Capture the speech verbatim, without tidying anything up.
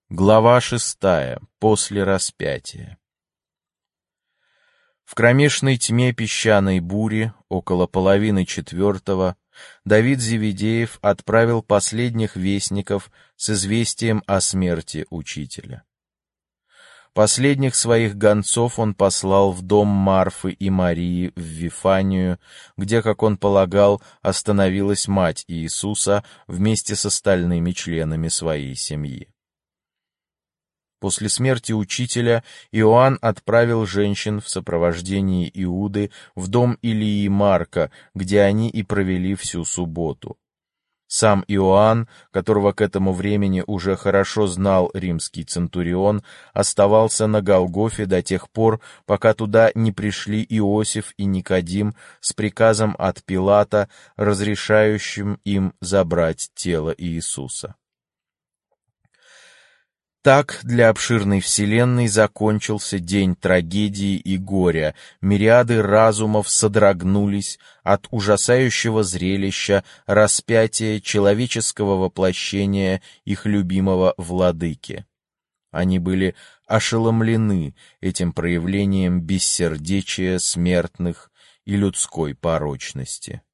Глава шестая. После распятия. В кромешной тьме песчаной бури, около половины четвертого, Давид Зеведеев отправил последних вестников с известием о смерти учителя. Последних своих гонцов он послал в дом Марфы и Марии в Вифанию, где, как он полагал, остановилась мать Иисуса вместе с остальными членами своей семьи. После смерти учителя Иоанн отправил женщин в сопровождении Иуды в дом Илии Марка, где они и провели всю субботу. Сам Иоанн, которого к этому времени уже хорошо знал римский центурион, оставался на Голгофе до тех пор, пока туда не пришли Иосиф и Никодим с приказом от Пилата, разрешающим им забрать тело Иисуса. Так для обширной вселенной закончился день трагедии и горя. Мириады разумов содрогнулись от ужасающего зрелища распятия человеческого воплощения их любимого владыки. Они были ошеломлены этим проявлением бессердечия смертных и людской порочности.